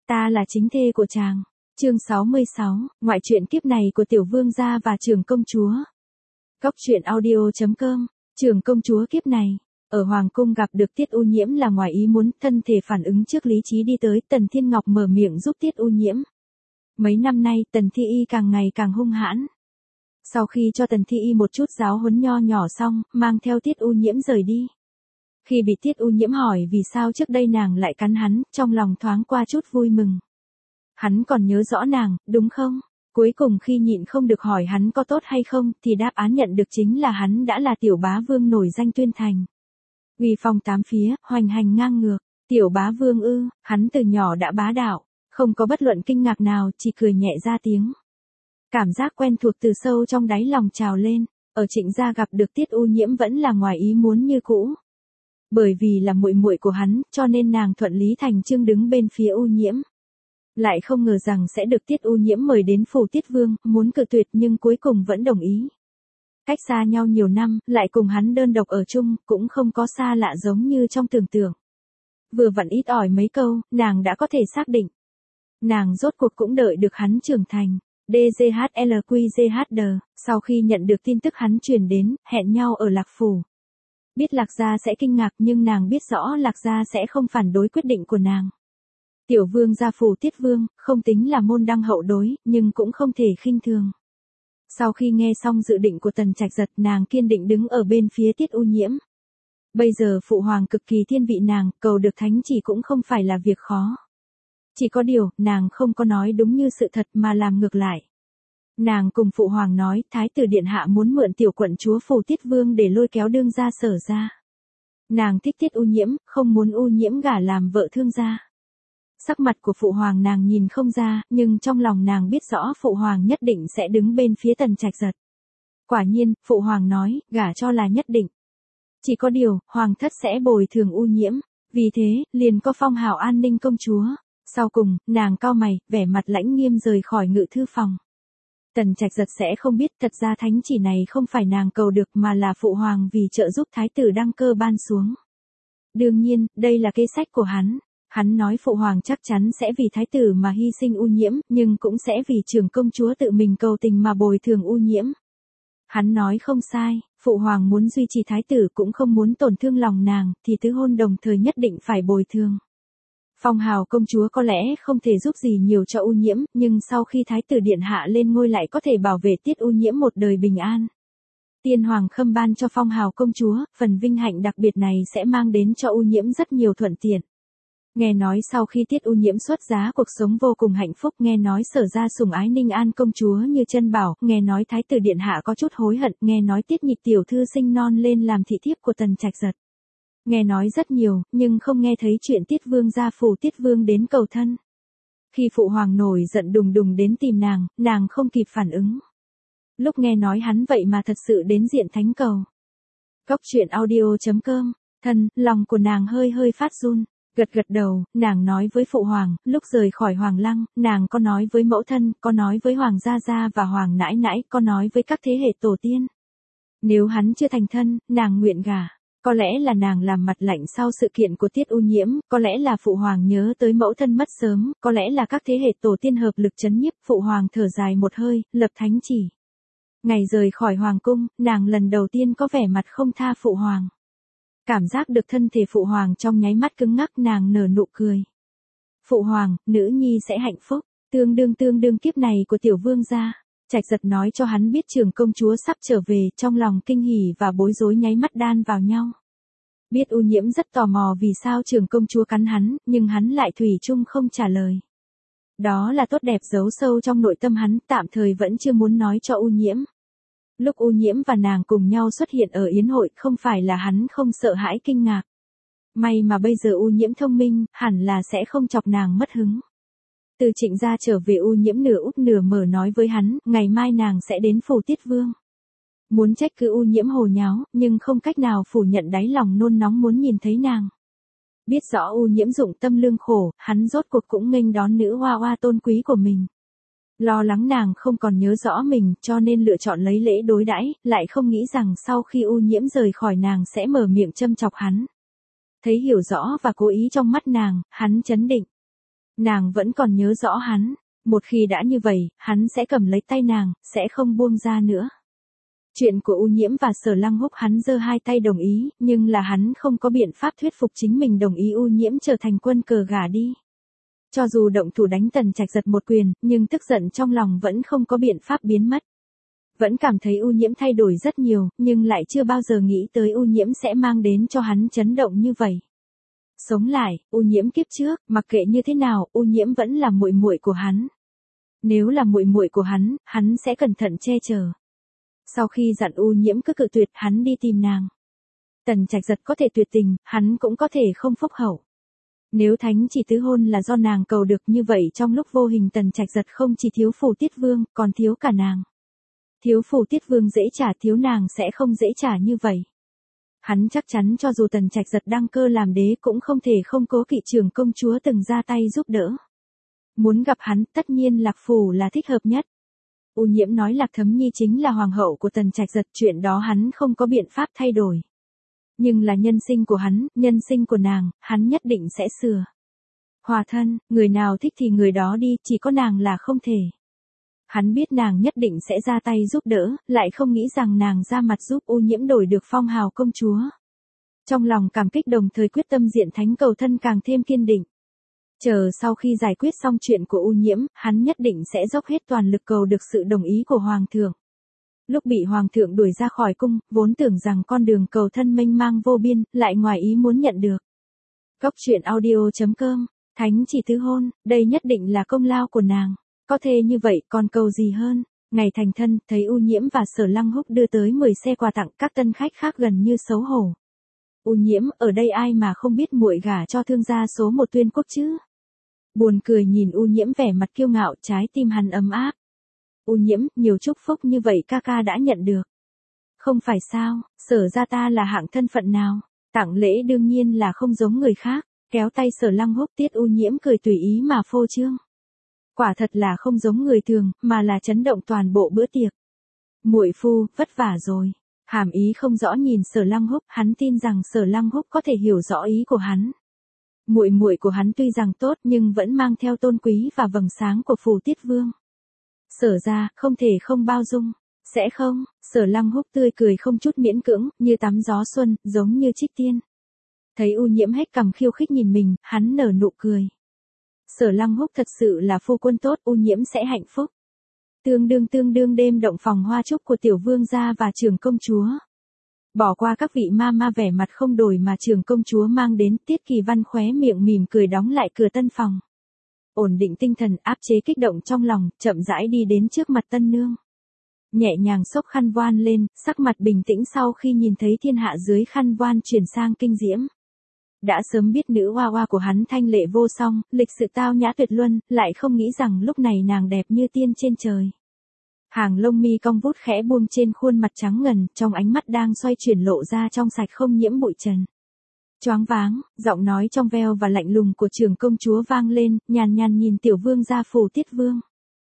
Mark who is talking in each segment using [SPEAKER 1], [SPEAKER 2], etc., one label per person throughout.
[SPEAKER 1] Ta là chính thê của chàng. Chương 66, ngoại truyện kiếp này của tiểu vương gia và trưởng công chúa. Cốc truyện audio.com. Trưởng công chúa kiếp này. Ở hoàng cung gặp được Tiết U Nhiễm là ngoài ý muốn, thân thể phản ứng trước lý trí đi tới, Tần Thiên Ngọc mở miệng giúp Tiết U Nhiễm. Mấy năm nay Tần Thi Y càng ngày càng hung hãn. Sau khi cho Tần Thi Y một chút giáo huấn nho nhỏ xong, mang theo Tiết U Nhiễm rời đi. Khi bị Tiết U Nhiễm hỏi vì sao trước đây nàng lại cắn hắn, trong lòng thoáng qua chút vui mừng. Hắn còn nhớ rõ nàng, đúng không? Cuối cùng khi nhịn không được hỏi hắn có tốt hay không, thì đáp án nhận được chính là hắn đã là tiểu bá vương nổi danh tuyên thành. Uy phong tám phía, hoành hành ngang ngược. Tiểu bá vương ư, hắn từ nhỏ đã bá đạo, không có bất luận kinh ngạc nào, chỉ cười nhẹ ra tiếng. Cảm giác quen thuộc từ sâu trong đáy lòng trào lên, ở Trịnh gia gặp được Tiết U Nhiễm vẫn là ngoài ý muốn như cũ. Bởi vì là muội muội của hắn, cho nên nàng thuận lý thành chương đứng bên phía U Nhiễm. Lại không ngờ rằng sẽ được Tiết U Nhiễm mời đến phủ Tiết Vương, muốn cự tuyệt nhưng cuối cùng vẫn đồng ý. Cách xa nhau nhiều năm, lại cùng hắn đơn độc ở chung, cũng không có xa lạ giống như trong tưởng tượng. Vừa vặn ít ỏi mấy câu, nàng đã có thể xác định. Nàng rốt cuộc cũng đợi được hắn trưởng thành. DGHLQGHD, sau khi nhận được tin tức hắn truyền đến, hẹn nhau ở Lạc Phủ. Biết Lạc gia sẽ kinh ngạc nhưng nàng biết rõ Lạc gia sẽ không phản đối quyết định của nàng. Tiểu vương gia phủ Tiết Vương, không tính là môn đăng hậu đối, nhưng cũng không thể khinh thường. Sau khi nghe xong dự định của Tần Trạch Giật, nàng kiên định đứng ở bên phía Tiết U Nhiễm. Bây giờ phụ hoàng cực kỳ thiên vị nàng, cầu được thánh chỉ cũng không phải là việc khó. Chỉ có điều, nàng không có nói đúng như sự thật mà làm ngược lại. Nàng cùng phụ hoàng nói, thái tử điện hạ muốn mượn tiểu quận chúa phủ Tiết Vương để lôi kéo đương gia Sở ra. Nàng thích Tiết U Nhiễm, không muốn U Nhiễm gả làm vợ thương gia. Sắc mặt của phụ hoàng nàng nhìn không ra, nhưng trong lòng nàng biết rõ phụ hoàng nhất định sẽ đứng bên phía Tần Trạch Giật. Quả nhiên, phụ hoàng nói, gả cho là nhất định. Chỉ có điều, hoàng thất sẽ bồi thường U Nhiễm, vì thế, liền có phong hào an ninh công chúa. Sau cùng, nàng cau mày, vẻ mặt lãnh nghiêm rời khỏi ngự thư phòng. Tần Trạch Giật sẽ không biết thật ra thánh chỉ này không phải nàng cầu được mà là phụ hoàng vì trợ giúp thái tử đăng cơ ban xuống. Đương nhiên, đây là kế sách của hắn. Hắn nói phụ hoàng chắc chắn sẽ vì thái tử mà hy sinh U Nhiễm, nhưng cũng sẽ vì trưởng công chúa tự mình cầu tình mà bồi thường U Nhiễm. Hắn nói không sai, phụ hoàng muốn duy trì thái tử cũng không muốn tổn thương lòng nàng, thì tứ hôn đồng thời nhất định phải bồi thường. Phong hào công chúa có lẽ không thể giúp gì nhiều cho U Nhiễm, nhưng sau khi thái tử điện hạ lên ngôi lại có thể bảo vệ Tiết U Nhiễm một đời bình an. Tiên hoàng khâm ban cho phong hào công chúa, phần vinh hạnh đặc biệt này sẽ mang đến cho U Nhiễm rất nhiều thuận tiện. Nghe nói sau khi Tiết U Nhiễm xuất giá cuộc sống vô cùng hạnh phúc, nghe nói Sở ra sủng ái Ninh An công chúa như chân bảo, nghe nói thái tử điện hạ có chút hối hận, nghe nói Tiết Nhịch tiểu thư sinh non lên làm thị thiếp của Tần Trạch Giật. Nghe nói rất nhiều, nhưng không nghe thấy chuyện Tiết Vương gia phủ Tiết Vương đến cầu thân. Khi phụ hoàng nổi giận đùng đùng đến tìm nàng không kịp phản ứng. Lúc nghe nói hắn vậy mà thật sự đến diện thánh cầu. Cốc truyện audio.com, lòng của nàng hơi hơi phát run. Gật gật đầu, nàng nói với phụ hoàng, lúc rời khỏi hoàng lăng, nàng có nói với mẫu thân, có nói với hoàng gia gia và hoàng nãi nãi, có nói với các thế hệ tổ tiên. Nếu hắn chưa thành thân, nàng nguyện gả. Có lẽ là nàng làm mặt lạnh sau sự kiện của Tiết U Nhiễm, có lẽ là phụ hoàng nhớ tới mẫu thân mất sớm, có lẽ là các thế hệ tổ tiên hợp lực trấn nhiếp, phụ hoàng thở dài một hơi, lập thánh chỉ. Ngày rời khỏi hoàng cung, nàng lần đầu tiên có vẻ mặt không tha phụ hoàng. Cảm giác được thân thể phụ hoàng trong nháy mắt cứng ngắc, nàng nở nụ cười. Phụ hoàng, nữ nhi sẽ hạnh phúc, tương đương kiếp này của tiểu vương gia. Trạch Giật nói cho hắn biết trưởng công chúa sắp trở về, trong lòng kinh hỉ và bối rối nháy mắt đan vào nhau. Biết U Nhiễm rất tò mò vì sao trưởng công chúa cắn hắn, nhưng hắn lại thủy chung không trả lời. Đó là tốt đẹp giấu sâu trong nội tâm hắn, tạm thời vẫn chưa muốn nói cho U Nhiễm. Lúc U Nhiễm và nàng cùng nhau xuất hiện ở yến hội, không phải là hắn không sợ hãi kinh ngạc. May mà bây giờ U Nhiễm thông minh, hẳn là sẽ không chọc nàng mất hứng. Từ Trịnh gia trở về, U Nhiễm nửa úp nửa mở nói với hắn, ngày mai nàng sẽ đến phủ Tiết Vương. Muốn trách cứ U Nhiễm hồ nháo, nhưng không cách nào phủ nhận đáy lòng nôn nóng muốn nhìn thấy nàng. Biết rõ U Nhiễm dụng tâm lương khổ, hắn rốt cuộc cũng nghênh đón nữ hoa hoa tôn quý của mình. Lo lắng nàng không còn nhớ rõ mình, cho nên lựa chọn lấy lễ đối đãi, lại không nghĩ rằng sau khi U Nhiễm rời khỏi nàng sẽ mở miệng châm chọc hắn. Thấy hiểu rõ và cố ý trong mắt nàng, hắn chấn định. Nàng vẫn còn nhớ rõ hắn, một khi đã như vậy, hắn sẽ cầm lấy tay nàng, sẽ không buông ra nữa. Chuyện của U Nhiễm và Sở Lăng Húc hắn giơ hai tay đồng ý, nhưng là hắn không có biện pháp thuyết phục chính mình đồng ý U Nhiễm trở thành quân cờ gả đi. Cho dù động thủ đánh Tần Trạch Giật một quyền, nhưng tức giận trong lòng vẫn không có biện pháp biến mất. Vẫn cảm thấy U Nhiễm thay đổi rất nhiều, nhưng lại chưa bao giờ nghĩ tới U Nhiễm sẽ mang đến cho hắn chấn động như vậy. Sống lại, U Nhiễm kiếp trước, mặc kệ như thế nào, U Nhiễm vẫn là muội muội của hắn. Nếu là muội muội của hắn sẽ cẩn thận che chở. Sau khi dặn U Nhiễm cứ cự tuyệt, hắn đi tìm nàng. Tần Trạch Giật có thể tuyệt tình, hắn cũng có thể không phúc hậu. Nếu thánh chỉ tứ hôn là do nàng cầu được, như vậy trong lúc vô hình Tần Trạch Giật không chỉ thiếu Phủ Tiết Vương, còn thiếu cả nàng. Thiếu Phủ Tiết Vương dễ trả, thiếu nàng sẽ không dễ trả như vậy. Hắn chắc chắn cho dù Tần Trạch Giật đăng cơ làm đế cũng không thể không cố kỵ trưởng công chúa từng ra tay giúp đỡ. Muốn gặp hắn, tất nhiên Lạc Phủ là thích hợp nhất. U Nhiễm nói Lạc Thấm Nhi chính là hoàng hậu của Tần Trạch Giật, chuyện đó hắn không có biện pháp thay đổi. Nhưng là nhân sinh của hắn, nhân sinh của nàng, hắn nhất định sẽ sửa. Hòa thân, người nào thích thì người đó đi, chỉ có nàng là không thể. Hắn biết nàng nhất định sẽ ra tay giúp đỡ, lại không nghĩ rằng nàng ra mặt giúp U Nhiễm đổi được phong hào công chúa. Trong lòng cảm kích đồng thời quyết tâm diện thánh cầu thân càng thêm kiên định. Chờ sau khi giải quyết xong chuyện của U Nhiễm, hắn nhất định sẽ dốc hết toàn lực cầu được sự đồng ý của Hoàng thượng. Lúc bị Hoàng thượng đuổi ra khỏi cung, vốn tưởng rằng con đường cầu thân mênh mang vô biên, lại ngoài ý muốn nhận được. Góc truyện audio.com, thánh chỉ tứ hôn, đây nhất định là công lao của nàng. Có thể như vậy còn cầu gì hơn. Ngày thành thân, thấy U Nhiễm và Sở Lăng Húc đưa tới 10 xe quà tặng, các tân khách khác gần như xấu hổ. U Nhiễm, ở đây ai mà không biết muội gả cho thương gia số 1 Tuyên Quốc chứ? Buồn cười nhìn U Nhiễm vẻ mặt kiêu ngạo, trái tim hắn ấm áp. U Nhiễm, nhiều chúc phúc như vậy ca ca đã nhận được. Không phải sao, Sở gia ta là hạng thân phận nào? Tặng lễ đương nhiên là không giống người khác. Kéo tay Sở Lăng Húc, Tiết U Nhiễm cười tùy ý mà phô trương. Quả thật là không giống người thường, mà là chấn động toàn bộ bữa tiệc. Muội phu, vất vả rồi. Hàm ý không rõ nhìn Sở Lăng Húc, hắn tin rằng Sở Lăng Húc có thể hiểu rõ ý của hắn. Muội muội của hắn tuy rằng tốt nhưng vẫn mang theo tôn quý và vầng sáng của Phủ Tiết Vương. Sở ra, không thể không bao dung. Sẽ không, Sở Lăng Húc tươi cười không chút miễn cưỡng, như tắm gió xuân, giống như trích tiên. Thấy U Nhiễm hết cằm khiêu khích nhìn mình, hắn nở nụ cười. Sở Lăng Húc thật sự là phu quân tốt, U Nhiễm sẽ hạnh phúc. Tương đương đêm động phòng hoa trúc của tiểu vương gia và trưởng công chúa. Bỏ qua các vị ma vẻ mặt không đổi mà trưởng công chúa mang đến, Tiết Kỳ Văn khóe miệng mỉm cười đóng lại cửa tân phòng. Ổn định tinh thần, áp chế kích động trong lòng, chậm rãi đi đến trước mặt tân nương. Nhẹ nhàng xốc khăn voan lên, sắc mặt bình tĩnh sau khi nhìn thấy thiên hạ dưới khăn voan chuyển sang kinh diễm. Đã sớm biết nữ hoa hoa của hắn thanh lệ vô song, lịch sự tao nhã tuyệt luân, lại không nghĩ rằng lúc này nàng đẹp như tiên trên trời. Hàng lông mi cong vút khẽ buông trên khuôn mặt trắng ngần, trong ánh mắt đang xoay chuyển lộ ra trong sạch không nhiễm bụi trần. Choáng váng, giọng nói trong veo và lạnh lùng của trưởng công chúa vang lên, nhàn nhàn nhìn tiểu vương gia Phủ Tiết Vương.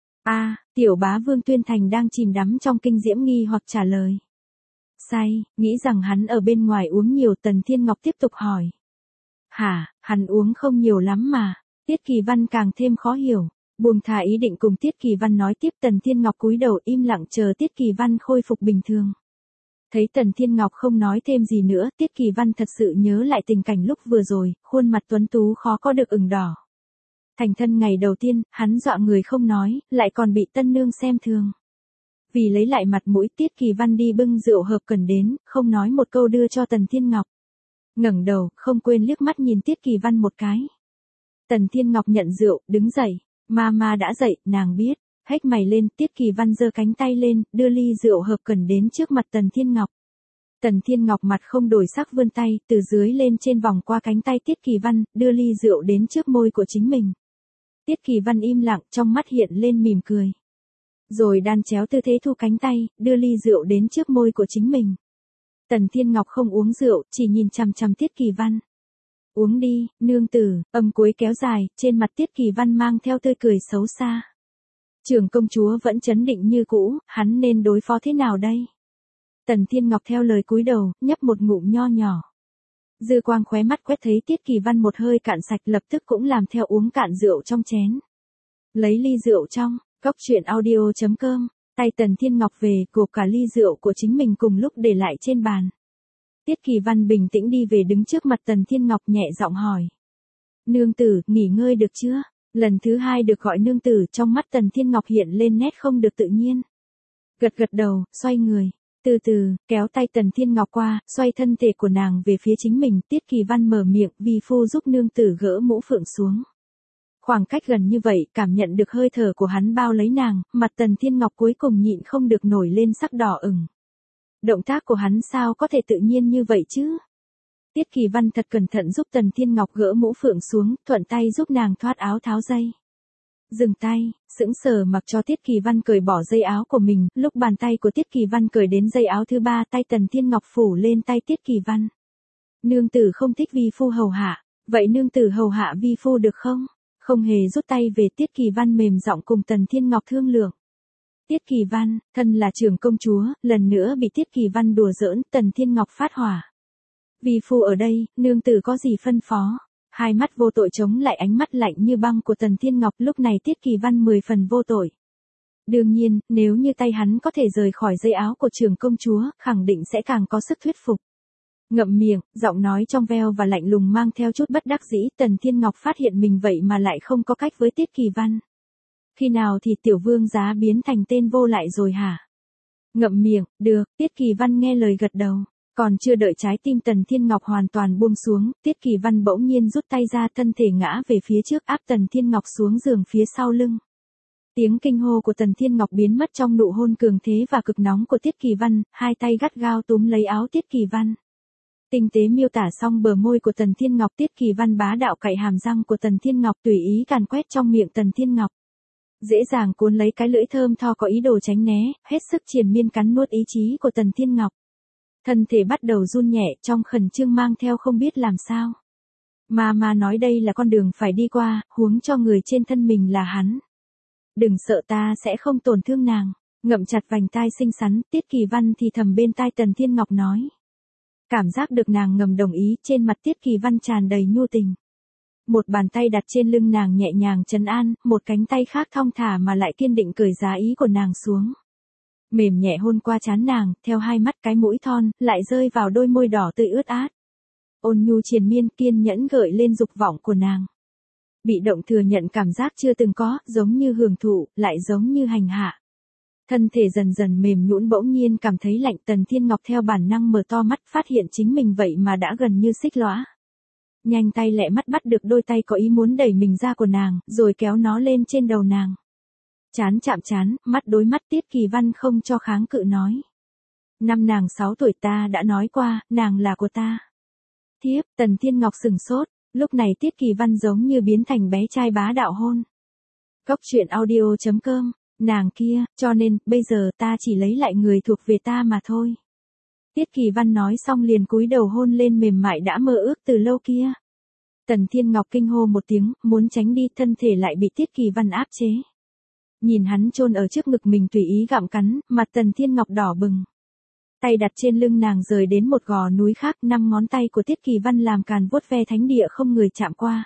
[SPEAKER 1] Tiểu bá vương Tuyên Thành đang chìm đắm trong kinh diễm nghi hoặc trả lời. Say, nghĩ rằng hắn ở bên ngoài uống nhiều. Tần Thiên Ngọc tiếp tục hỏi. Hả, hắn uống không nhiều lắm mà. Tiết Kỳ Văn càng thêm khó hiểu. Buông thả ý định cùng Tiết Kỳ Văn nói tiếp, Tần Thiên Ngọc cúi đầu im lặng chờ Tiết Kỳ Văn khôi phục bình thường. Thấy Tần Thiên Ngọc không nói thêm gì nữa, Tiết Kỳ Văn thật sự nhớ lại tình cảnh lúc vừa rồi, khuôn mặt tuấn tú khó có được ửng đỏ. Thành thân ngày đầu tiên, hắn dọa người không nói, lại còn bị tân nương xem thường. Vì lấy lại mặt mũi, Tiết Kỳ Văn đi bưng rượu hợp cần đến, không nói một câu đưa cho Tần Thiên Ngọc. Ngẩng đầu, không quên liếc mắt nhìn Tiết Kỳ Văn một cái. Tần Thiên Ngọc nhận rượu, đứng dậy. Mama đã dậy, nàng biết. Hếch mày lên, Tiết Kỳ Văn giơ cánh tay lên, đưa ly rượu hợp cần đến trước mặt Tần Thiên Ngọc. Tần Thiên Ngọc mặt không đổi sắc vươn tay, từ dưới lên trên vòng qua cánh tay Tiết Kỳ Văn, đưa ly rượu đến trước môi của chính mình. Tiết Kỳ Văn im lặng, trong mắt hiện lên mỉm cười. Rồi đan chéo tư thế thu cánh tay, đưa ly rượu đến trước môi của chính mình. Tần Thiên Ngọc không uống rượu, chỉ nhìn chằm chằm Tiết Kỳ Văn. Uống đi, nương tử, âm cuối kéo dài, trên mặt Tiết Kỳ Văn mang theo tươi cười xấu xa. Trưởng công chúa vẫn trấn định như cũ, hắn nên đối phó thế nào đây? Tần Thiên Ngọc theo lời cúi đầu, nhấp một ngụm nho nhỏ. Dư quang khóe mắt quét thấy Tiết Kỳ Văn một hơi cạn sạch lập tức cũng làm theo uống cạn rượu trong chén. Lấy ly rượu trong, cốc truyện audio.com, tay Tần Thiên Ngọc về gộp cả ly rượu của chính mình cùng lúc để lại trên bàn. Tiết Kỳ Văn bình tĩnh đi về đứng trước mặt Tần Thiên Ngọc nhẹ giọng hỏi. Nương tử, nghỉ ngơi được chưa? Lần thứ hai được gọi nương tử trong mắt Tần Thiên Ngọc hiện lên nét không được tự nhiên. Gật gật đầu, xoay người. Từ từ, kéo tay Tần Thiên Ngọc qua, xoay thân thể của nàng về phía chính mình. Tiết Kỳ Văn mở miệng, vi phu giúp nương tử gỡ mũ phượng xuống. Khoảng cách gần như vậy, cảm nhận được hơi thở của hắn bao lấy nàng, mặt Tần Thiên Ngọc cuối cùng nhịn không được nổi lên sắc đỏ ửng. Động tác của hắn sao có thể tự nhiên như vậy chứ? Tiết Kỳ Văn thật cẩn thận giúp Tần Thiên Ngọc gỡ mũ phượng xuống, thuận tay giúp nàng thoát áo tháo dây. Dừng tay, sững sờ mặc cho Tiết Kỳ Văn cởi bỏ dây áo của mình, lúc bàn tay của Tiết Kỳ Văn cởi đến dây áo thứ ba, tay Tần Thiên Ngọc phủ lên tay Tiết Kỳ Văn. Nương tử không thích vi phu hầu hạ, vậy nương tử hầu hạ vi phu được không? Không hề rút tay về, Tiết Kỳ Văn mềm giọng cùng Tần Thiên Ngọc thương lượng. Tiết Kỳ Văn, thân là trưởng công chúa, lần nữa bị Tiết Kỳ Văn đùa giỡn, Tần Thiên Ngọc phát hỏa. Vi phu ở đây, nương tử có gì phân phó? Hai mắt vô tội chống lại ánh mắt lạnh như băng của Tần Thiên Ngọc, lúc này Tiết Kỳ Văn 10 phần vô tội. Đương nhiên, nếu như tay hắn có thể rời khỏi dây áo của trưởng công chúa, khẳng định sẽ càng có sức thuyết phục. Ngậm miệng, giọng nói trong veo và lạnh lùng mang theo chút bất đắc dĩ, Tần Thiên Ngọc phát hiện mình vậy mà lại không có cách với Tiết Kỳ Văn. Khi nào thì tiểu vương giá biến thành tên vô lại rồi hả? Ngậm miệng, được, Tiết Kỳ Văn nghe lời gật đầu. Còn chưa đợi trái tim Tần Thiên Ngọc hoàn toàn buông xuống, Tiết Kỳ Văn bỗng nhiên rút tay ra, thân thể ngã về phía trước, áp Tần Thiên Ngọc xuống giường phía sau lưng. Tiếng kinh hô của Tần Thiên Ngọc biến mất trong nụ hôn cường thế và cực nóng của Tiết Kỳ Văn, hai tay gắt gao túm lấy áo Tiết Kỳ Văn. Tinh tế miêu tả xong bờ môi của Tần Thiên Ngọc, Tiết Kỳ Văn bá đạo cạy hàm răng của Tần Thiên Ngọc tùy ý càn quét trong miệng Tần Thiên Ngọc. Dễ dàng cuốn lấy cái lưỡi thơm tho có ý đồ tránh né, hết sức triền miên cắn nuốt ý chí của Tần Thiên Ngọc. Thân thể bắt đầu run nhẹ, trong khẩn trương mang theo không biết làm sao. Mà nói đây là con đường phải đi qua, huống cho người trên thân mình là hắn. Đừng sợ, ta sẽ không tổn thương nàng. Ngậm chặt vành tai xinh xắn, Tiết Kỳ Văn thì thầm bên tai Tần Thiên Ngọc nói. Cảm giác được nàng ngầm đồng ý, trên mặt Tiết Kỳ Văn tràn đầy nhu tình. Một bàn tay đặt trên lưng nàng nhẹ nhàng trấn an, một cánh tay khác thong thả mà lại kiên định cởi giá ý của nàng xuống. Mềm nhẹ hôn qua trán nàng, theo hai mắt cái mũi thon, lại rơi vào đôi môi đỏ tươi ướt át. Ôn nhu triền miên, kiên nhẫn gợi lên dục vọng của nàng. Bị động thừa nhận cảm giác chưa từng có, giống như hưởng thụ, lại giống như hành hạ. Thân thể dần dần mềm nhũn, bỗng nhiên cảm thấy lạnh. Tần Thiên Ngọc theo bản năng mở to mắt, phát hiện chính mình vậy mà đã gần như xích lõa. Nhanh tay lẹ mắt bắt được đôi tay có ý muốn đẩy mình ra của nàng, rồi kéo nó lên trên đầu nàng. Chán chạm chán, mắt đối mắt, Tiết Kỳ Văn không cho kháng cự nói. Năm nàng 6 tuổi ta đã nói qua, nàng là của ta. Thiếp, Tần Thiên Ngọc sừng sốt, lúc này Tiết Kỳ Văn giống như biến thành bé trai bá đạo hôn. Cốc truyện audio.com, nàng kia, cho nên, bây giờ ta chỉ lấy lại người thuộc về ta mà thôi. Tiết Kỳ Văn nói xong liền cúi đầu hôn lên mềm mại đã mơ ước từ lâu kia. Tần Thiên Ngọc kinh hô một tiếng, muốn tránh đi, thân thể lại bị Tiết Kỳ Văn áp chế. Nhìn hắn chôn ở trước ngực mình tùy ý gặm cắn, mặt Tần Thiên Ngọc đỏ bừng. Tay đặt trên lưng nàng rời đến một gò núi khác, 5 ngón tay của Tiết Kỳ Văn làm càn vuốt ve thánh địa không người chạm qua.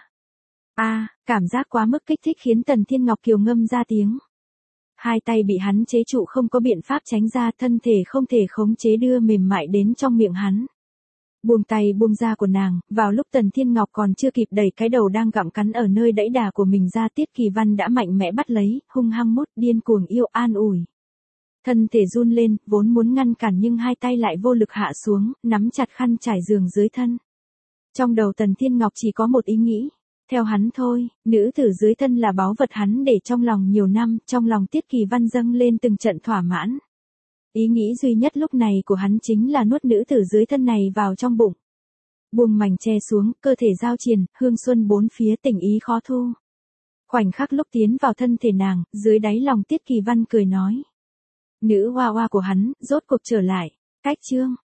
[SPEAKER 1] Cảm giác quá mức kích thích khiến Tần Thiên Ngọc kiều ngâm ra tiếng. Hai tay bị hắn chế trụ, không có biện pháp tránh ra, thân thể không thể khống chế đưa mềm mại đến trong miệng hắn. Buông tay buông ra của nàng, vào lúc Tần Thiên Ngọc còn chưa kịp đẩy cái đầu đang gặm cắn ở nơi đẫy đà của mình ra, Tiết Kỳ Văn đã mạnh mẽ bắt lấy, hung hăng mút, điên cuồng yêu an ủi. Thân thể run lên, vốn muốn ngăn cản nhưng hai tay lại vô lực hạ xuống, nắm chặt khăn trải giường dưới thân. Trong đầu Tần Thiên Ngọc chỉ có một ý nghĩ. Theo hắn thôi, nữ tử dưới thân là báu vật hắn để trong lòng nhiều năm, trong lòng Tiết Kỳ Văn dâng lên từng trận thỏa mãn. Ý nghĩ duy nhất lúc này của hắn chính là nuốt nữ tử dưới thân này vào trong bụng. Buông mảnh che xuống, cơ thể giao triền, hương xuân bốn phía, tình ý khó thu. Khoảnh khắc lúc tiến vào thân thể nàng, dưới đáy lòng Tiết Kỳ Văn cười nói. Nữ hoa hoa của hắn, rốt cuộc trở lại. Cách chương.